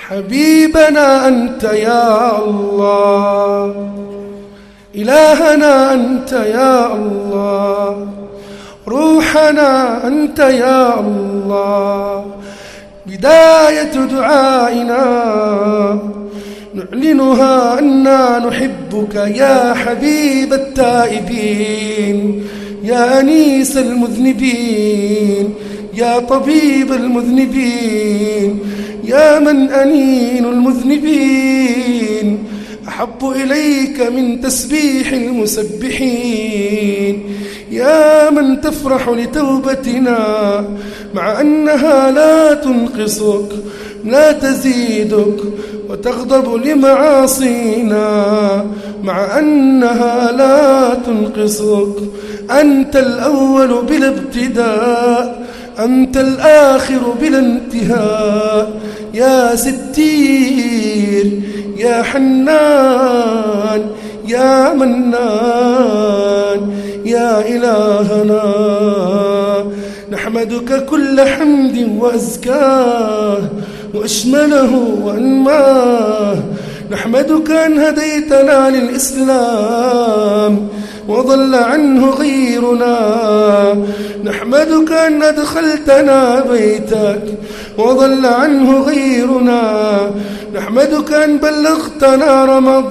حبيبنا أنت يا الله، إلهنا أنت يا الله، روحنا أنت يا الله. بداية دعائنا نعلنها أننا نحبك يا حبيب التائبين، يا أنيس المذنبين، يا طبيب المذنبين، يا من أنين المذنبين. أحب إليك من تسبيح المسبحين، يا من تفرح لتوبتنا مع أنها لا تنقصك لا تزيدك، وتغضب لمعاصينا مع أنها لا تنقصك. أنت الأول بلا ابتداء، أنت الآخر بلا انتهاء، يا ستير يا حنان يا منان يا إلهنا. نحمدك كل حمد وأزكاه وأشمله وأنماه. نحمدك أن هديتنا للإسلام وضل عنه غيرنا، نحمدك أن أدخلتنا بيتك وضل عنه غيرنا، نحمدك أن بلغتنا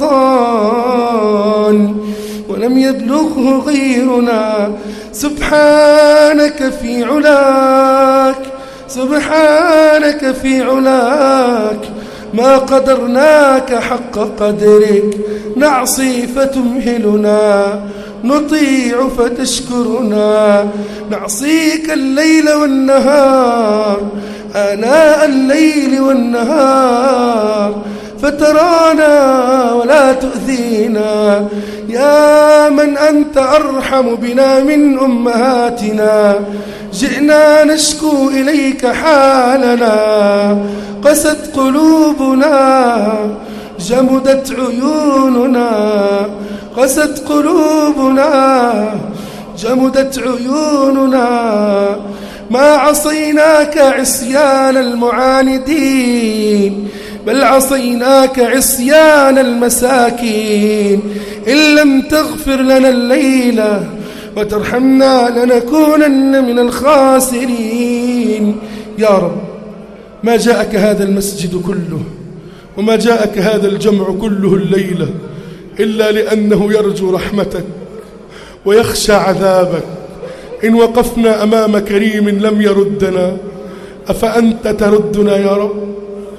رمضان ولم يبلغه غيرنا. سبحانك في علاك، سبحانك في علاك، ما قدرناك حق قدرك. نعصي فتمهلنا، نطيع فتشكرنا، نعصيك الليل والنهار، آناء الليل والنهار، فترانا ولا تؤذينا. يا من أنت أرحم بنا من أمهاتنا، جئنا نشكو إليك حالنا. قست قلوبنا، جمدت عيوننا، قست قلوبنا، جمدت عيوننا. ما عصيناك عصيان المعاندين، بل عصيناك عصيان المساكين. إن لم تغفر لنا الليلة وترحمنا لنكونن من الخاسرين. يا رب، ما جاءك هذا المسجد كله وما جاءك هذا الجمع كله الليلة إلا لأنه يرجو رحمتك ويخشى عذابك. إن وقفنا أمام كريم لم يردنا، أفأنت تردنا يا رب؟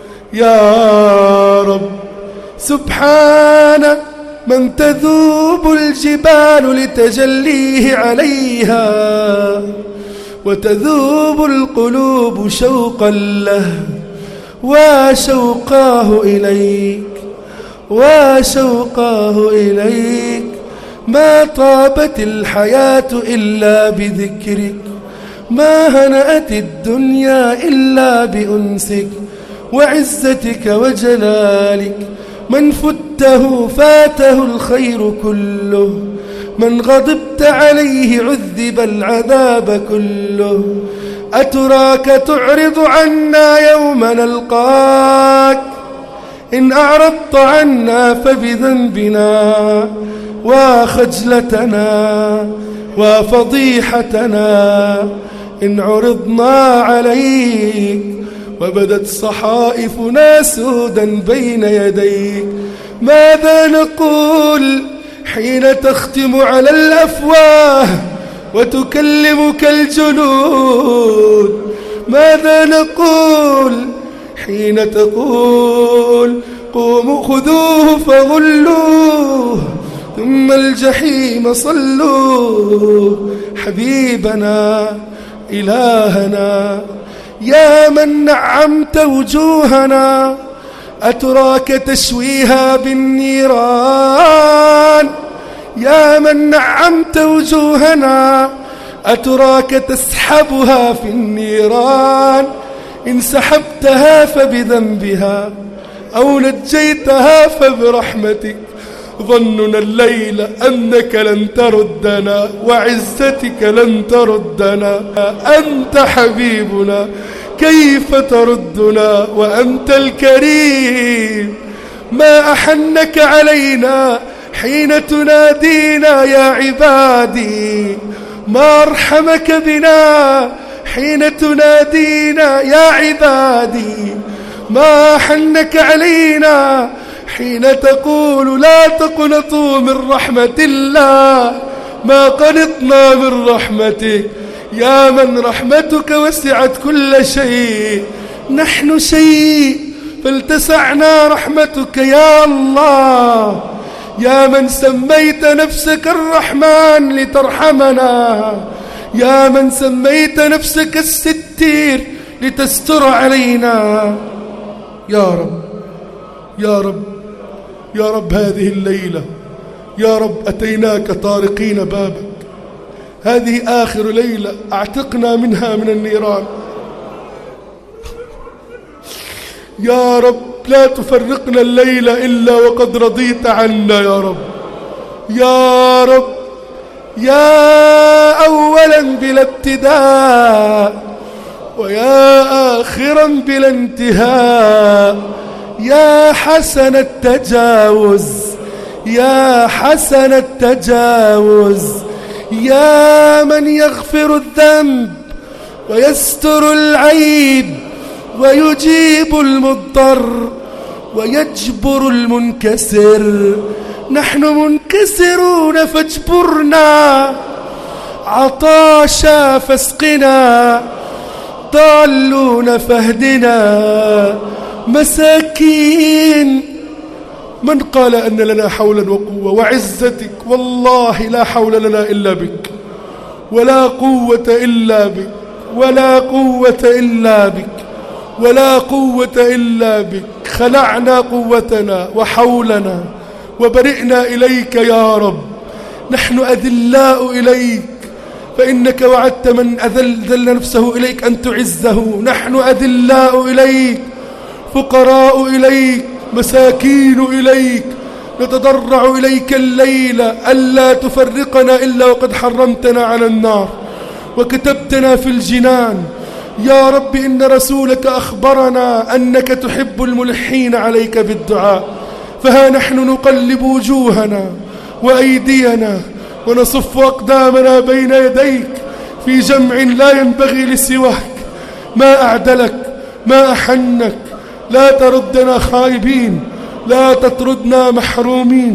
يا رب، سبحان من تذوب الجبال لتجليه عليها، وتذوب القلوب شوقا له وشوقاه إليك، وشوقاه إليك. ما طابت الحياة إلا بذكرك، ما هنأت الدنيا إلا بأنسك وعزتك وجلالك. من فته فاته الخير كله، من غضبت عليه عذب العذاب كله. أتراك تعرض عنا يوم نلقاك؟ إن أعرضت عنا فبذنبنا، وخجلتنا وفضيحتنا. إن عرضنا عليك وبدت صحائفنا سودا بين يديك، ماذا نقول حين تختم على الأفواه وتكلمك الجلود؟ ماذا نقول حين تقول قوموا خذوه فغلوه ثم الجحيم صلوه؟ حبيبنا إلهنا، يا من نعمت وجوهنا، أتراك تشويها بالنيران؟ يا من نعمت وجوهنا، أتراك تسحبها في النيران؟ إن سحبتها فبذنبها أو نجيتها فبرحمتك. ظننا الليل أنك لن تردنا، وعزتك لن تردنا. أنت حبيبنا، كيف تردنا وأنت الكريم؟ ما أحنك علينا حين تنادينا يا عبادي، ما أرحمك بنا حين تنادينا يا عبادي، ما أحنك علينا حين تقول لا تقنطوا من رحمة الله، ما قنطنا من رحمتك يا من رحمتك وسعت كل شيء. نحن شيء فلتسعنا رحمتك يا الله، يا من سميت نفسك الرحمن لترحمنا، يا من سميت نفسك الستير لتستر علينا. يا رب يا رب يا رب، هذه الليلة يا رب أتيناك طارقين بابك، هذه آخر ليلة أعتقنا منها من النيران. يا رب لا تفرقنا الليلة إلا وقد رضيت عنا يا رب. يا رب يا أولا بلا ابتداء ويا آخرا بلا انتهاء، يا حسن التجاوز يا حسن التجاوز، يا من يغفر الذنب ويستر العيب ويجيب المضطر ويجبر المنكسر. نحن منكسرون فاجبرنا، عطاشا فاسقنا، ضالون فاهدنا، مساكين. من قال أن لنا حولا وقوة؟ وعزتك والله لا حول لنا إلا بك، ولا قوة إلا بك، ولا قوة إلا بك، ولا قوة إلا بك. خلعنا قوتنا وحولنا وبرئنا إليك يا رب. نحن أذلاء إليك، فإنك وعدت من ذل نفسه إليك أن تعزه. نحن أذلاء إليك، فقراء إليك، مساكين إليك، نتضرع إليك الليلة ألا تفرقنا إلا وقد حرمتنا على النار وكتبتنا في الجنان. يا رب إن رسولك أخبرنا أنك تحب الملحين عليك بالدعاء، فها نحن نقلب وجوهنا وأيدينا ونصف أقدامنا بين يديك في جمع لا ينبغي لسواك. ما أعدلك، ما أحنك، لا تردنا خائبين، لا تطردنا محرومين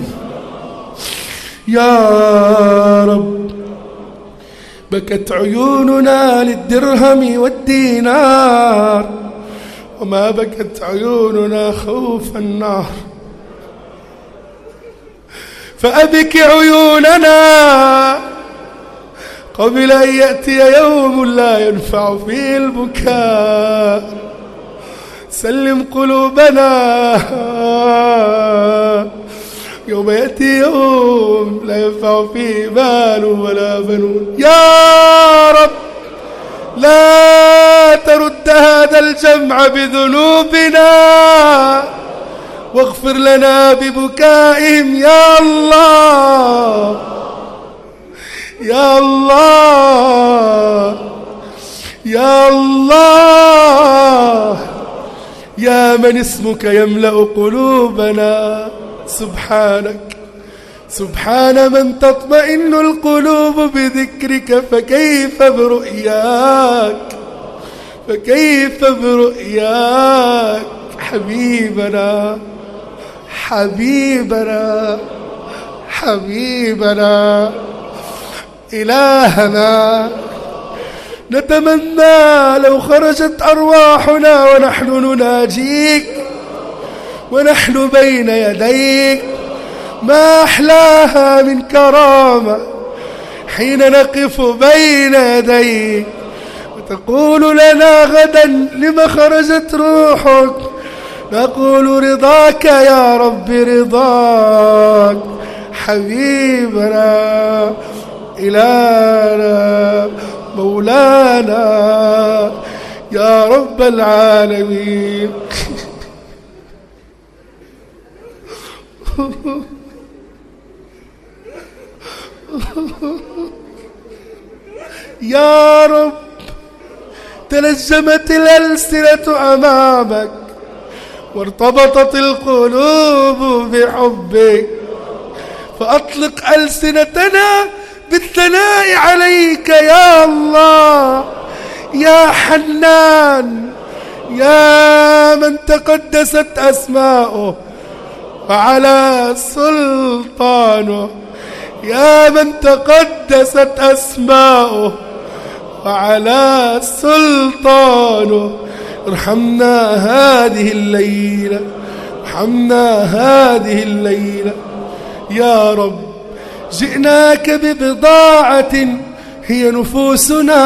يا رب. بكت عيوننا للدرهم والدينار، وما بكت عيوننا خوف النار. فأبك عيوننا قبل أن يأتي يوم لا ينفع فيه البكاء. سلم قلوبنا يوم يأتي يوم لا ينفع فيه مال ولا بنون. يا رب لا ترد هذا الجمع بذنوبنا، واغفر لنا ببكائهم يا الله. يا الله يا الله، يا من اسمك يملأ قلوبنا. سبحانك، سبحان من تطمئن القلوب بذكرك، فكيف برؤياك، فكيف برؤياك. حبيبنا حبيبنا حبيبنا إلهنا، نتمنى لو خرجت أرواحنا ونحن نناجيك ونحن بين يديك. ما أحلاها من كرامة حين نقف بين يديك وتقول لنا غدا لما خرجت روحك، نقول رضاك يا رب، رضاك. حبيبنا إلهنا مولانا يا رب العالمين. يا رب تلجمت الألسنة أمامك وارتبطت القلوب بحبك، فأطلق ألسنتنا بالثناء عليك يا الله يا حنان، يا من تقدست أسماؤه وعلى سلطانه، يا من تقدست أسماؤه وعلى سلطانه. ارحمنا هذه الليلة، ارحمنا هذه الليلة يا رب. جئناك ببضاعة هي نفوسنا،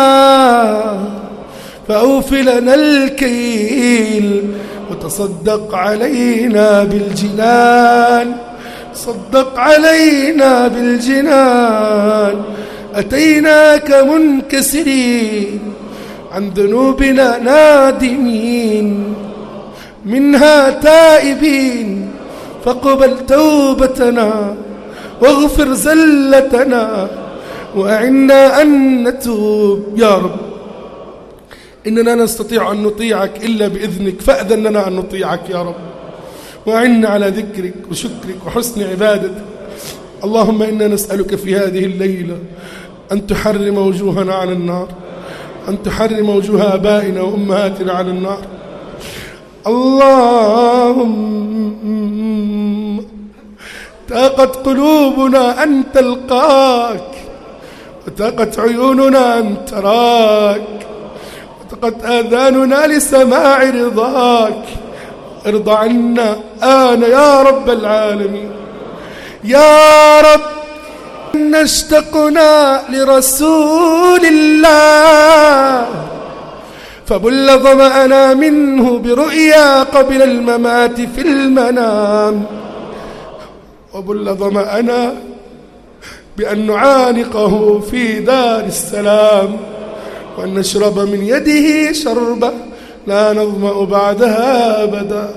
فأوف لنا الكيل وتصدق علينا بالجنان، صدق علينا بالجنان. أتيناك منكسرين عن ذنوبنا نادمين، منها تائبين، فاقبل توبتنا واغفر زلتنا وأعنا أن نتوب يا رب. إننا نستطيع أن نطيعك إلا بإذنك، فأذن لنا أن نطيعك يا رب، وأعنا على ذكرك وشكرك وحسن عبادتك. اللهم إنا نسألك في هذه الليلة أن تحرم وجوهنا على النار، أن تحرم وجوه آبائنا وأمهاتنا على النار. اللهم تاقت قلوبنا أن تلقاك، وتاقت عيوننا أن تراك، وتاقت آذاننا لسماع رضاك. ارضى عنا آن يا رب العالمين يا رب. اشتقنا لرسول الله فبل ظمأنا منه برؤيا قبل الممات في المنام، وبل ظمأنا بأن نعانقه في دار السلام، وأن نشرب من يده شربة لا نظمأ بعدها أبدا.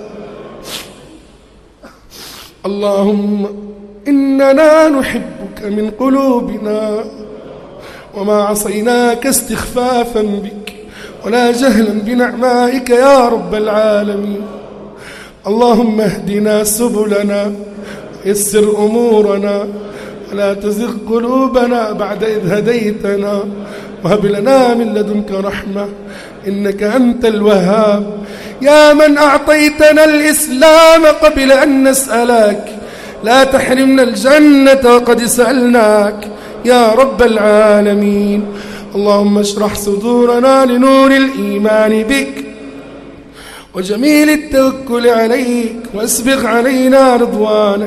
اللهم إننا نحبك من قلوبنا، وما عصيناك استخفافا بك ولا جهلا بنعمائك يا رب العالمين. اللهم اهدنا سبلنا ويسر أمورنا، ولا تزغ قلوبنا بعد إذ هديتنا، وهب لنا من لدنك رحمة إنك أنت الوهاب. يا من أعطيتنا الإسلام قبل أن نسألك، لا تحرمنا الجنة وقد سألناك يا رب العالمين. اللهم اشرح صدورنا لنور الإيمان بك وجميل التوكل عليك، واسبغ علينا رضوانك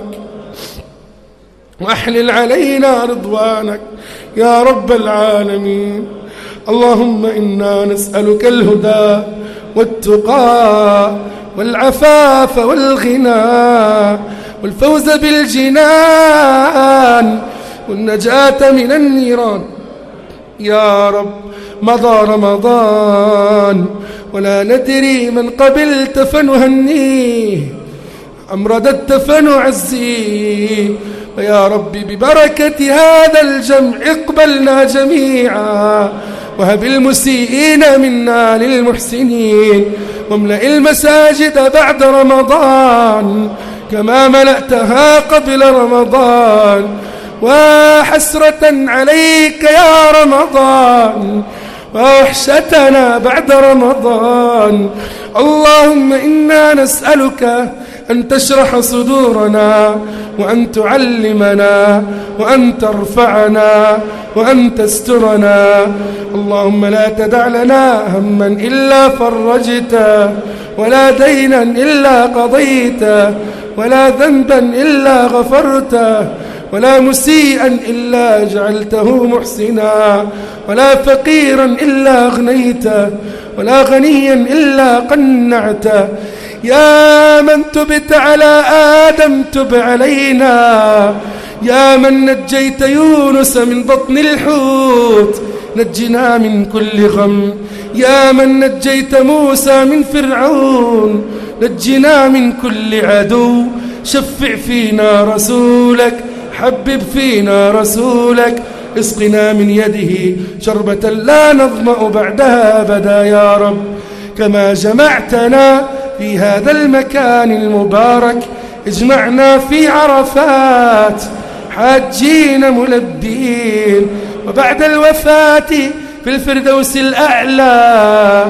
وأحلل علينا رضوانك يا رب العالمين. اللهم إنا نسألك الهدى والتقى والعفاف والغنى والفوز بالجنان والنجاة من النيران يا رب. مضى رمضان ولا ندري من قبلت فنهنيه، أم رددت فنعزيه. ويا رب ببركة هذا الجمع اقبلنا جميعا، وهب المسيئين منا للمحسنين، واملأ المساجد بعد رمضان كما ملأتها قبل رمضان. وحسرة عليك يا رمضان ووحشتنا بعد رمضان. اللهم إنا نسألك أن تشرح صدورنا، وأن تعلمنا، وأن ترفعنا، وأن تسترنا. اللهم لا تدع لنا هما إلا فرجته، ولا دينا إلا قضيته، ولا ذنبا إلا غفرته، ولا مسيئا إلا جعلته محسنا، ولا فقيرا إلا أغنيته، ولا غنيا إلا قنعته. يا من تبت على آدم تب علينا، يا من نجيت يونس من بطن الحوت نجنا من كل غم، يا من نجيت موسى من فرعون نجنا من كل عدو. شفع فينا رسولك، حبب فينا رسولك، اسقنا من يده شربة لا نظمأ بعدها أبدا يا رب. كما جمعتنا في هذا المكان المبارك اجمعنا في عرفات حاجين ملبين، وبعد الوفاة في الفردوس الأعلى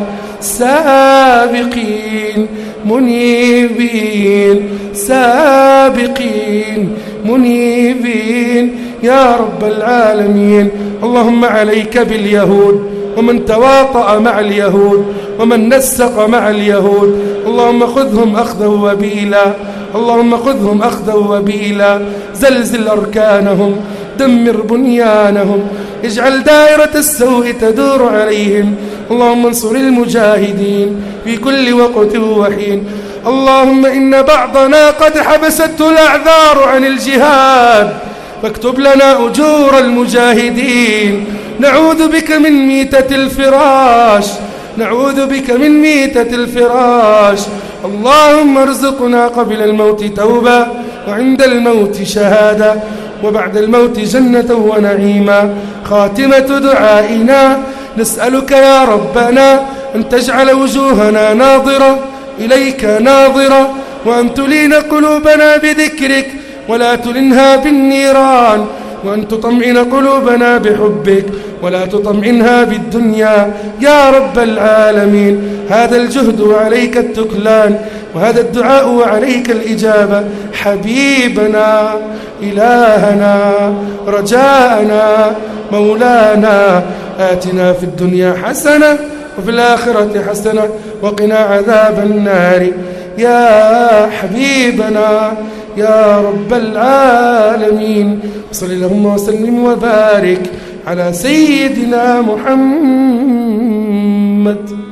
سابقين منيبين، سابقين منيبين يا رب العالمين. اللهم عليك باليهود ومن تواطأ مع اليهود ومن نسق مع اليهود، اللهم خذهم أخذا وبيلا، اللهم خذهم أخذا وبيلا، زلزل أركانهم، دمر بنيانهم، اجعل دائرة السوء تدور عليهم. اللهم انصر المجاهدين في كل وقت وحين. اللهم إن بعضنا قد حبسته الأعذار عن الجهاد، فاكتب لنا أجور المجاهدين. نعوذ بك من ميتة الفراش، نعوذ بك من ميتة الفراش. اللهم ارزقنا قبل الموت توبة، وعند الموت شهادة، وبعد الموت جنة ونعيما. خاتمة دعائنا نسألك يا ربنا أن تجعل وجوهنا ناظرة إليك ناظرة، وأن تلين قلوبنا بذكرك ولا تلنها بالنيران، وأن تطمئن قلوبنا بحبك ولا تطمئنها بالدنيا يا رب العالمين. هذا الجهد وعليك التكلان، وهذا الدعاء وعليك الإجابة. حبيبنا إلهنا رجاءنا مولانا، آتنا في الدنيا حسنة وفي الآخرة حسنة وقنا عذاب النار يا حبيبنا يا رب العالمين. صل اللهم وسلم وبارك على سيدنا محمد.